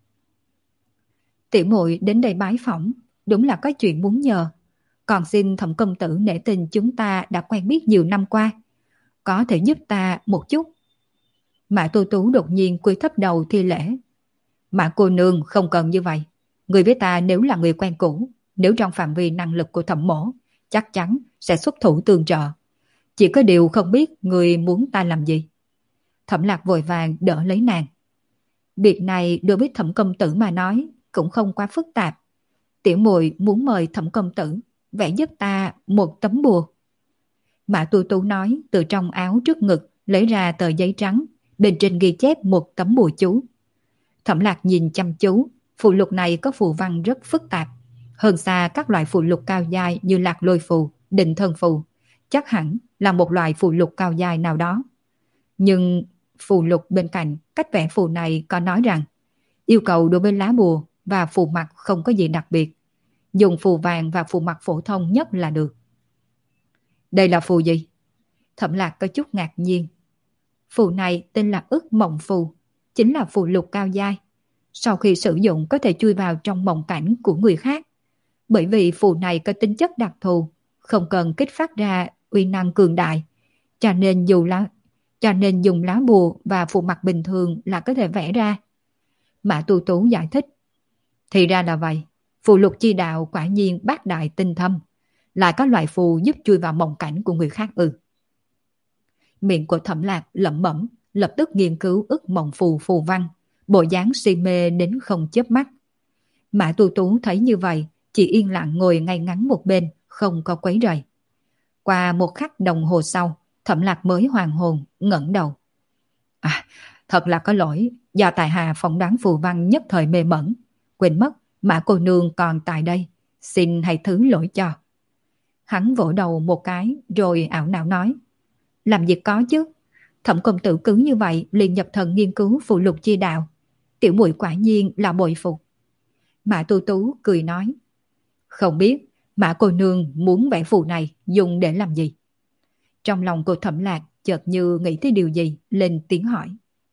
Speaker 1: Tiểu muội đến đây bái phỏng, đúng là có chuyện muốn nhờ. Còn xin Thẩm công tử nể tình chúng ta đã quen biết nhiều năm qua. Có thể giúp ta một chút. Mã Tu Tú đột nhiên cúi thấp đầu thi lễ. Mã cô nương không cần như vậy. Người với ta nếu là người quen cũ, nếu trong phạm vi năng lực của Thẩm mỗ, chắc chắn sẽ xuất thủ tương trợ. Chỉ có điều không biết người muốn ta làm gì. Thẩm Lạc vội vàng đỡ lấy nàng. Việc này đối với Thẩm công tử mà nói cũng không quá phức tạp. Tiểu muội muốn mời Thẩm công tử vẽ giúp ta một tấm bùa. Mã Tu Tú nói, từ trong áo trước ngực lấy ra tờ giấy trắng, bên trên ghi chép một tấm bùa chú. Thẩm Lạc nhìn chăm chú, phù lục này có phù văn rất phức tạp, hơn xa các loại phù lục cao giai như Lạc Lôi phù, Định Thân phù, chắc hẳn là một loại phù lục cao giai nào đó. Nhưng phù lục bên cạnh cách vẽ phù này có nói rằng yêu cầu đối với lá bùa và phù mặt không có gì đặc biệt, dùng phù vàng và phù mặt phổ thông nhất là được. Đây là phù gì? Thẩm Lạc có chút ngạc nhiên. Phù này tên là Ức Mộng phù, chính là phù lục cao giai. Sau khi sử dụng có thể chui vào trong mộng cảnh của người khác. Bởi vì phù này có tính chất đặc thù, không cần kích phát ra uy năng cường đại, cho nên dùng lá bùa và phù mặt bình thường là có thể vẽ ra. Mã Tu Tú giải thích. Thì ra là vậy, phù lục chi đạo quả nhiên bác đại tinh thâm, lại có loại phù giúp chui vào mộng cảnh của người khác ư. Miệng của Thẩm Lạc lẩm bẩm, lập tức nghiên cứu Ức Mộng phù phù văn, bộ dáng si mê đến không chớp mắt. Mã Tu Tú thấy như vậy, chỉ yên lặng ngồi ngay ngắn một bên, không có quấy rầy. Qua một khắc đồng hồ sau, Thẩm Lạc mới hoàn hồn, ngẩng đầu. Thật là có lỗi, do tài hà phỏng đoán phù văn nhất thời mê mẩn, quên mất Mã cô nương còn tại đây, xin hãy thứ lỗi cho. Hắn vỗ đầu một cái rồi ảo não nói. Làm gì có chứ, Thẩm công tử cứ như vậy liền nhập thần nghiên cứu phù lục chi đạo, tiểu muội quả nhiên là bội phục. Mã Tu Tú cười nói. Không biết Mã cô nương muốn vẽ phù này dùng để làm gì? Trong lòng cô Thẩm Lạc chợt như nghĩ tới điều gì, lên tiếng hỏi.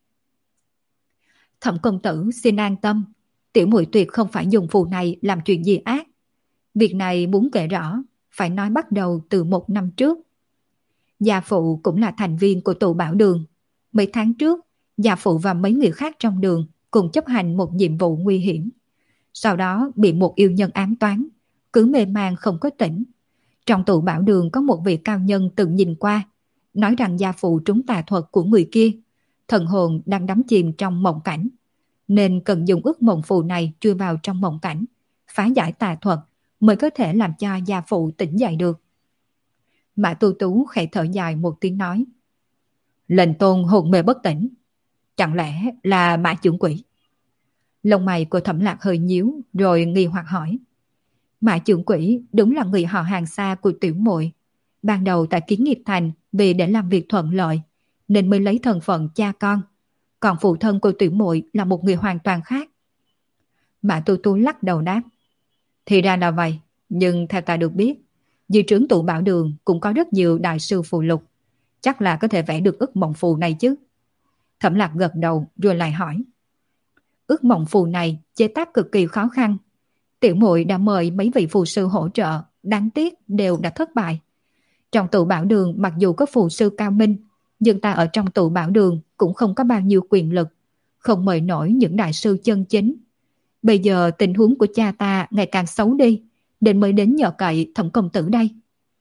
Speaker 1: Thẩm công tử xin an tâm, tiểu muội tuyệt không phải dùng phù này làm chuyện gì ác. Việc này muốn kể rõ, phải nói bắt đầu từ 1 năm trước. Gia phụ cũng là thành viên của tụ bảo đường. Mấy tháng trước, gia phụ và mấy người khác trong đường cùng chấp hành một nhiệm vụ nguy hiểm. Sau đó bị một yêu nhân ám toán, cứ mê man không có tỉnh. Trong tụ bảo đường có một vị cao nhân từng nhìn qua, nói rằng gia phụ trúng tà thuật của người kia, thần hồn đang đắm chìm trong mộng cảnh, nên cần dùng ức mộng phù này chui vào trong mộng cảnh, phá giải tà thuật mới có thể làm cho gia phụ tỉnh dậy được. Mã Tu Tú khẽ thở dài một tiếng nói. Lệnh tôn hồn mê bất tỉnh, chẳng lẽ là Mã trưởng quỷ? Lông mày của Thẩm Lạc hơi nhíu rồi nghi hoặc hỏi. Mã trưởng quỷ đúng là người họ hàng xa của tiểu muội. Ban đầu tại Kiến Nghiệp Thành vì để làm việc thuận lợi nên mới lấy thân phận cha con. Còn phụ thân của tiểu muội là một người hoàn toàn khác. Mã Tu Tú lắc đầu đáp. Thì ra là vậy, nhưng theo ta được biết, dưới trướng tụ bảo đường cũng có rất nhiều đại sư phù lục. Chắc là có thể vẽ được ức mộng phù này chứ. Thẩm Lạc gật đầu rồi lại hỏi. Ức mộng phù này chế tác cực kỳ khó khăn. Tiểu muội đã mời mấy vị phù sư hỗ trợ, đáng tiếc đều đã thất bại. Trong tụ bảo đường mặc dù có phù sư cao minh, nhưng ta ở trong tụ bảo đường cũng không có bao nhiêu quyền lực, không mời nổi những đại sư chân chính. Bây giờ tình huống của cha ta ngày càng xấu đi, nên mới đến nhờ cậy Thẩm công tử đây.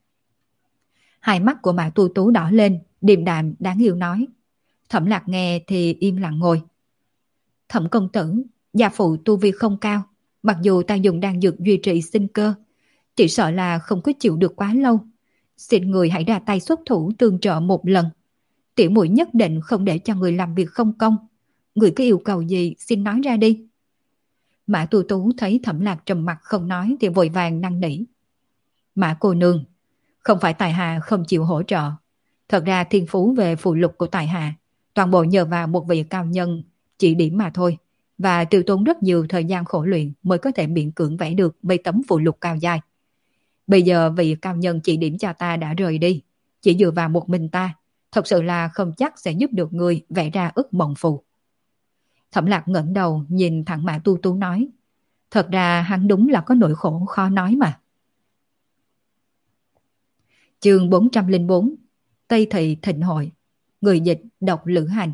Speaker 1: Hai mắt của Mã Tu Tú đỏ lên, điềm đạm đáng yêu nói. Thẩm Lạc nghe thì im lặng ngồi. Thẩm công tử, gia phụ tu vi không cao, mặc dù ta dùng đan dược duy trì sinh cơ, chỉ sợ là không có chịu được quá lâu. Xin người hãy ra tay xuất thủ tương trợ một lần. Tiểu muội nhất định không để cho người làm việc không công, người có yêu cầu gì xin nói ra đi. Mã Tu Tú thấy Thẩm Lạc trầm mặt không nói thì vội vàng năn nỉ. Mã cô nương, không phải tài hạ không chịu hỗ trợ. Thật ra thiên phú về phù lục của tài hạ, toàn bộ nhờ vào một vị cao nhân chỉ điểm mà thôi. Và tiêu tốn rất nhiều thời gian khổ luyện mới có thể miễn cưỡng vẽ được mấy tấm phù lục cao dai. Bây giờ vị cao nhân chỉ điểm cho ta đã rời đi. Chỉ dựa vào một mình ta, thật sự là không chắc sẽ giúp được người vẽ ra ức mộng phù. Thẩm Lạc ngẩng đầu nhìn thẳng Mã Tu Tú nói. Thật ra hắn đúng là có nỗi khổ khó nói mà. Chương 404 Tây Thị Thịnh Hội. Người dịch đọc Lữ Hành.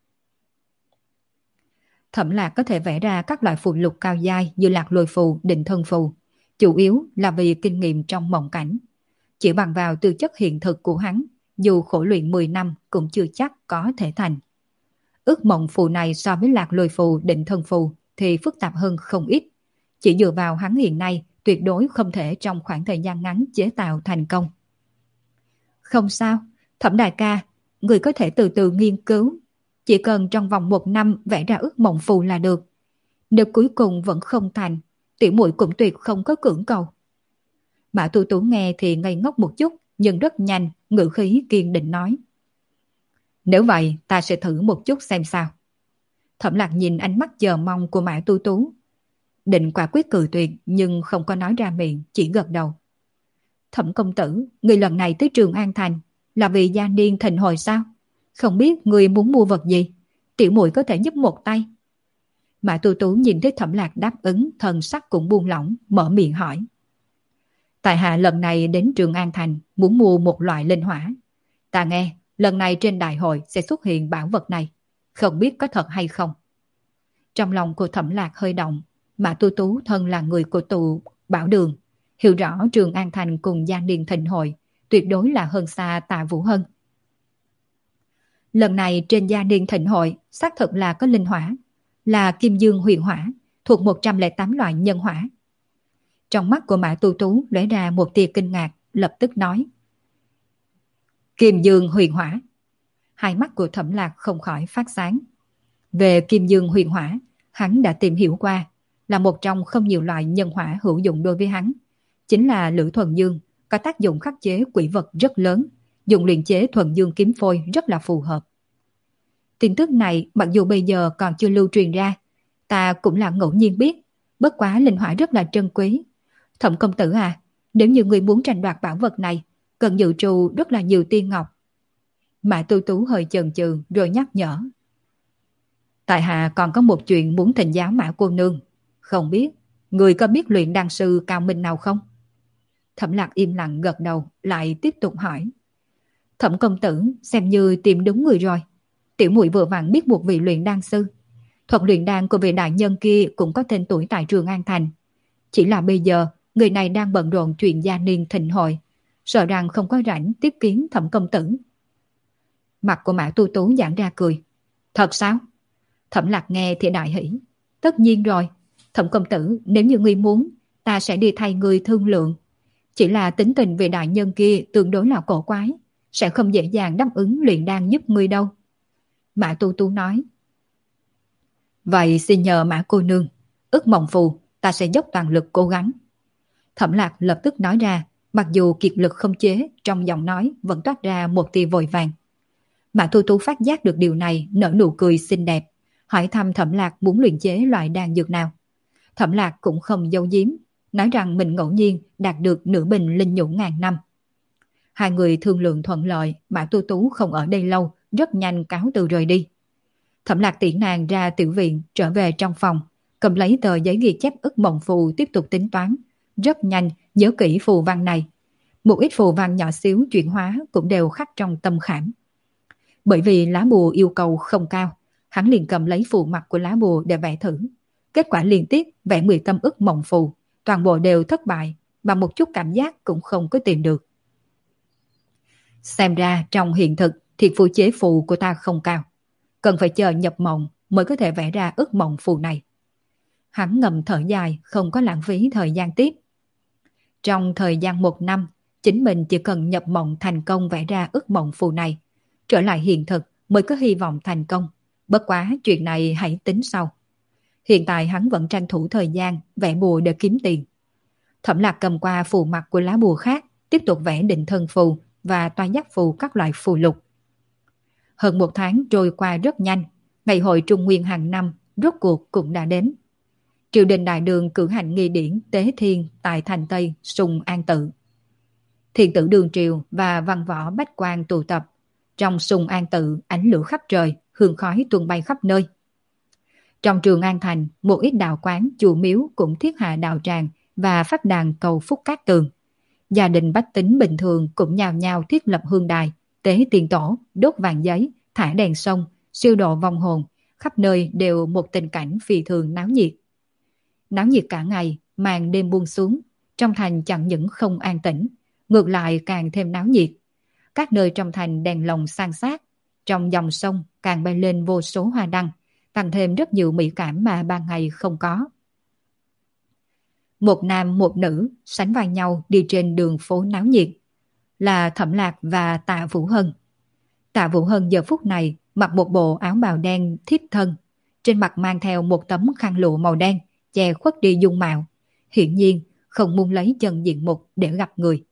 Speaker 1: Thẩm Lạc có thể vẽ ra các loại phù lục cao dai như Lạc Lôi phù, Định Thân phù, chủ yếu là vì kinh nghiệm trong mộng cảnh. Chỉ bằng vào tư chất hiện thực của hắn, dù khổ luyện 10 năm cũng chưa chắc có thể thành. Ước mộng phù này so với Lạc Lôi phù, Định Thân phù thì phức tạp hơn không ít. Chỉ dựa vào hắn hiện nay tuyệt đối không thể trong khoảng thời gian ngắn chế tạo thành công. Không sao, Thẩm đại ca, người có thể từ từ nghiên cứu. Chỉ cần trong vòng 1 năm vẽ ra ước mộng phù là được. Nếu cuối cùng vẫn không thành, tiểu muội cũng tuyệt không có cưỡng cầu. Mã Tu Tú nghe thì ngây ngốc một chút, nhưng rất nhanh, ngữ khí kiên định nói. Nếu vậy, ta sẽ thử một chút xem sao. Thẩm Lạc nhìn ánh mắt chờ mong của Mã Tu Tú. Định quả quyết cự tuyệt, nhưng không có nói ra miệng, chỉ gật đầu. Thẩm công tử, người lần này tới Trường An Thành, là vì gia niên thịnh hồi sao? Không biết người muốn mua vật gì? Tiểu muội có thể giúp một tay. Mã Tu Tú nhìn thấy Thẩm Lạc đáp ứng, thần sắc cũng buông lỏng, mở miệng hỏi. Tại hạ lần này đến Trường An Thành muốn mua một loại linh hỏa. Ta nghe, lần này trên đại hội sẽ xuất hiện bảo vật này. Không biết có thật hay không? Trong lòng của Thẩm Lạc hơi động. Mã Tu Tú thân là người của tụ Bảo Đường, hiểu rõ Trường An Thành cùng gia niên thịnh hội tuyệt đối là hơn xa Tạ Vũ Hân. Lần này trên gia niên thịnh hội xác thực là có linh hỏa, là Kim Dương huyền hỏa, thuộc 108 loại nhân hỏa. Trong mắt của Mã Tu Tú lóe ra một tia kinh ngạc, lập tức nói. Kim Dương huyền hỏa. Hai mắt của Thẩm Lạc không khỏi phát sáng. Về Kim Dương huyền hỏa, hắn đã tìm hiểu qua, là một trong không nhiều loại nhân hỏa hữu dụng đối với hắn. Chính là Lữ Thuần Dương, có tác dụng khắc chế quỷ vật rất lớn, dùng luyện chế Thuần Dương kiếm phôi rất là phù hợp. Tin tức này mặc dù bây giờ còn chưa lưu truyền ra, ta cũng là ngẫu nhiên biết, bất quá linh hỏa rất là trân quý. Thẩm công tử à, nếu như người muốn tranh đoạt bảo vật này, cần dự trù rất là nhiều tiên ngọc. Mã Tu Tú hơi chần chừ rồi nhắc nhở. Tại hạ còn có một chuyện muốn thỉnh giáo Mã cô nương. Không biết, người có biết luyện đan sư cao minh nào không? Thẩm Lạc im lặng gật đầu, lại tiếp tục hỏi. Thẩm công tử, xem như tìm đúng người rồi. Tiểu muội vừa vặn biết một vị luyện đan sư. Thuật luyện đan của vị đại nhân kia cũng có tên tuổi tại Trường An Thành. Chỉ là bây giờ, người này đang bận rộn chuyện gia niên thịnh hội, sợ rằng không có rảnh tiếp kiến Thẩm công tử. Mặt của Mã Tu Tú giãn ra cười. Thật sao? Thẩm Lạc nghe thì đại hỉ. Tất nhiên rồi, Thẩm công tử, nếu như ngươi muốn, ta sẽ đi thay ngươi thương lượng. Chỉ là tính tình về đại nhân kia tương đối là cổ quái, sẽ không dễ dàng đáp ứng luyện đan giúp ngươi đâu. Mã Tu Tú nói. Vậy xin nhờ Mã cô nương, ước mộng phù, ta sẽ dốc toàn lực cố gắng. Thẩm Lạc lập tức nói ra, mặc dù kiệt lực không chế, trong giọng nói vẫn toát ra một tia vội vàng. Mã Tu Tú phát giác được điều này, nở nụ cười xinh đẹp, hỏi thăm Thẩm Lạc muốn luyện chế loại đan dược nào. Thẩm Lạc cũng không giấu giếm, nói rằng mình ngẫu nhiên đạt được nửa bình linh nhũ ngàn năm. Hai người thương lượng thuận lợi, Mã Tu Tú không ở đây lâu, rất nhanh cáo từ rời đi. Thẩm Lạc tiễn nàng ra tiểu viện, trở về trong phòng, cầm lấy tờ giấy ghi chép ức mộng phù tiếp tục tính toán. Rất nhanh nhớ kỹ phù văn này. Một ít phù văn nhỏ xíu chuyển hóa cũng đều khắc trong tâm khảm. Bởi vì lá bùa yêu cầu không cao, hắn liền cầm lấy phù mặt của lá bùa để vẽ thử. Kết quả liên tiếp vẽ 10 tâm ức mộng phù, toàn bộ đều thất bại, mà một chút cảm giác cũng không có tìm được. Xem ra trong hiện thực thì phù chế phù của ta không cao, cần phải chờ nhập mộng mới có thể vẽ ra ức mộng phù này. Hắn ngầm thở dài, không có lãng phí thời gian tiếp. Trong thời gian 1 năm, chính mình chỉ cần nhập mộng thành công vẽ ra ức mộng phù này, trở lại hiện thực mới có hy vọng thành công, Bất quá chuyện này hãy tính sau. Hiện tại hắn vẫn tranh thủ thời gian vẽ bùa để kiếm tiền. Thẩm Lạc cầm qua phù mặt của lá bùa khác, tiếp tục vẽ định thân phù và toa giác phù các loại phù lục. Hơn một tháng trôi qua rất nhanh, ngày hội Trung Nguyên hàng năm rốt cuộc cũng đã đến. Triều đình đại đường cử hành nghi điển tế thiên tại thành Tây Sùng An Tự. Thiên tử đường triều và văn võ bách quan tụ tập. Trong Sùng An Tự ánh lửa khắp trời, hương khói tuôn bay khắp nơi. Trong Trường An Thành, một ít đạo quán, chùa miếu cũng thiết hạ đạo tràng và phát đàn cầu phúc cát tường. Gia đình bách tính bình thường cũng nhào nhào thiết lập hương đài, tế tiền tổ, đốt vàng giấy, thả đèn sông, siêu độ vong hồn, khắp nơi đều một tình cảnh phi thường náo nhiệt. Náo nhiệt cả ngày, màn đêm buông xuống, trong thành chẳng những không an tĩnh, ngược lại càng thêm náo nhiệt. Các nơi trong thành đèn lồng san sát, trong dòng sông càng bay lên vô số hoa đăng, tăng thêm rất nhiều mỹ cảm mà ban ngày không có. Một nam một nữ sánh vai nhau đi trên đường phố náo nhiệt, là Thẩm Lạc và Tạ Vũ Hân. Tạ Vũ Hân giờ phút này mặc một bộ áo bào đen thiếp thân, trên mặt mang theo một tấm khăn lụa màu đen, che khuất đi dung mạo, hiển nhiên không muốn lấy chân diện mục để gặp người.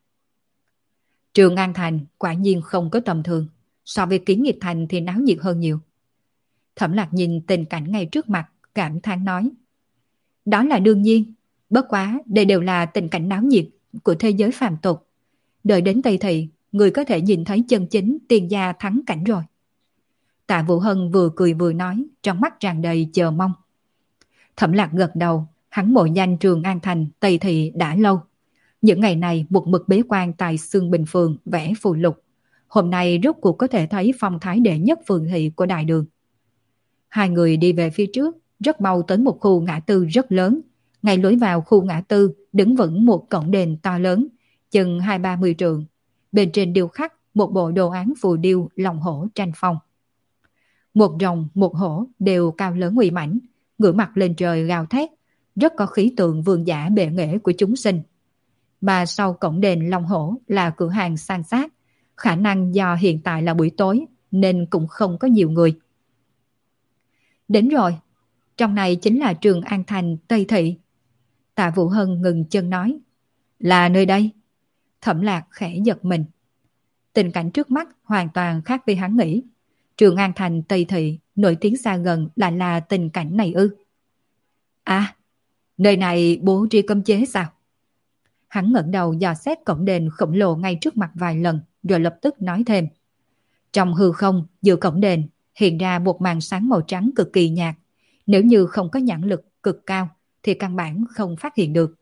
Speaker 1: Trường An Thành quả nhiên không có tầm thường, so với Kiến Nghiệp Thành thì náo nhiệt hơn nhiều. Thẩm Lạc nhìn tình cảnh ngay trước mặt, cảm thán nói. Đó là đương nhiên, bất quá đây đều là tình cảnh náo nhiệt của thế giới phàm tục. Đợi đến Tây Thị, người có thể nhìn thấy chân chính tiền gia thắng cảnh rồi. Tạ Vũ Hân vừa cười vừa nói, trong mắt tràn đầy chờ mong. Thẩm Lạc gật đầu, hắn mộ danh Trường An Thành, Tây Thị đã lâu. Những ngày này một mực bế quan tại Xương Bình Phường vẽ phù lục. Hôm nay rốt cuộc có thể thấy phong thái đệ nhất phường thị của đại đường. Hai người đi về phía trước, rất mau tới một khu ngã tư rất lớn. Ngay lối vào khu ngã tư đứng vững một cổng đền to lớn, chừng 20-30 trượng. Bên trên điêu khắc một bộ đồ án phù điêu lòng hổ tranh phong. Một rồng, một hổ đều cao lớn uy mãnh, ngửa mặt lên trời gào thét, rất có khí tượng vương giả bệ nghệ của chúng sinh. Mà sau cổng đền Long Hổ là cửa hàng san sát, khả năng do hiện tại là buổi tối nên cũng không có nhiều người. Đến rồi, trong này chính là Trường An Thành Tây Thị. Tạ Vũ Hân ngừng chân nói, là nơi đây. Thẩm Lạc khẽ giật mình. Tình cảnh trước mắt hoàn toàn khác với hắn nghĩ. Trường An Thành Tây Thị nổi tiếng xa gần lại là tình cảnh này ư? À, nơi này bố trí cấm chế sao? Hắn ngẩng đầu dò xét cổng đền khổng lồ ngay trước mặt vài lần, rồi lập tức nói thêm. Trong hư không, giữa cổng đền, hiện ra một màn sáng màu trắng cực kỳ nhạt. Nếu như không có nhãn lực cực cao, thì căn bản không phát hiện được.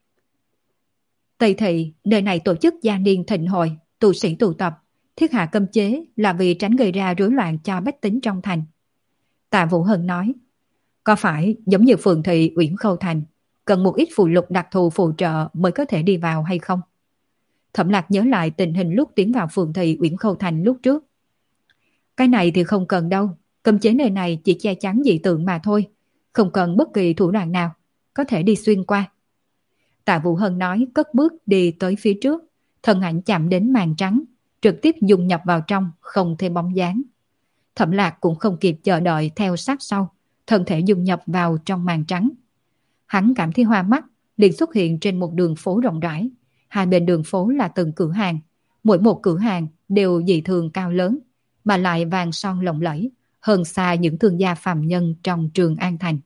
Speaker 1: Tây Thị, nơi này tổ chức gia niên thịnh hội, tu sĩ tụ tập, thiết hạ cấm chế là vì tránh gây ra rối loạn cho bách tính trong thành. Tạ Vũ Hân nói, có phải giống như phường thị Uyển Khâu Thành, cần một ít phù lục đặc thù phù trợ mới có thể đi vào hay không? Thẩm Lạc nhớ lại tình hình lúc tiến vào phường thị Uyển Khâu Thành lúc trước. Cái này thì không cần đâu, cấm chế nơi này chỉ che chắn dị tượng mà thôi, không cần bất kỳ thủ đoạn nào, có thể đi xuyên qua. Tạ Vũ Hân nói cất bước đi tới phía trước, thân ảnh chạm đến màn trắng, trực tiếp dung nhập vào trong, không thêm bóng dáng. Thẩm Lạc cũng không kịp chờ đợi theo sát sau, thân thể dung nhập vào trong màn trắng. Hắn cảm thấy hoa mắt, liền xuất hiện trên một đường phố rộng rãi. Hai bên đường phố là từng cửa hàng, mỗi một cửa hàng đều dị thường cao lớn, mà lại vàng son lộng lẫy, hơn xa những thương gia phàm nhân trong Trường An Thành.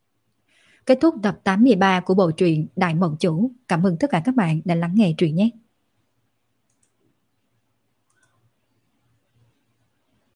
Speaker 1: Kết thúc tập 83 của bộ truyện Đại Mộng Chủ. Cảm ơn tất cả các bạn đã lắng nghe truyện nhé.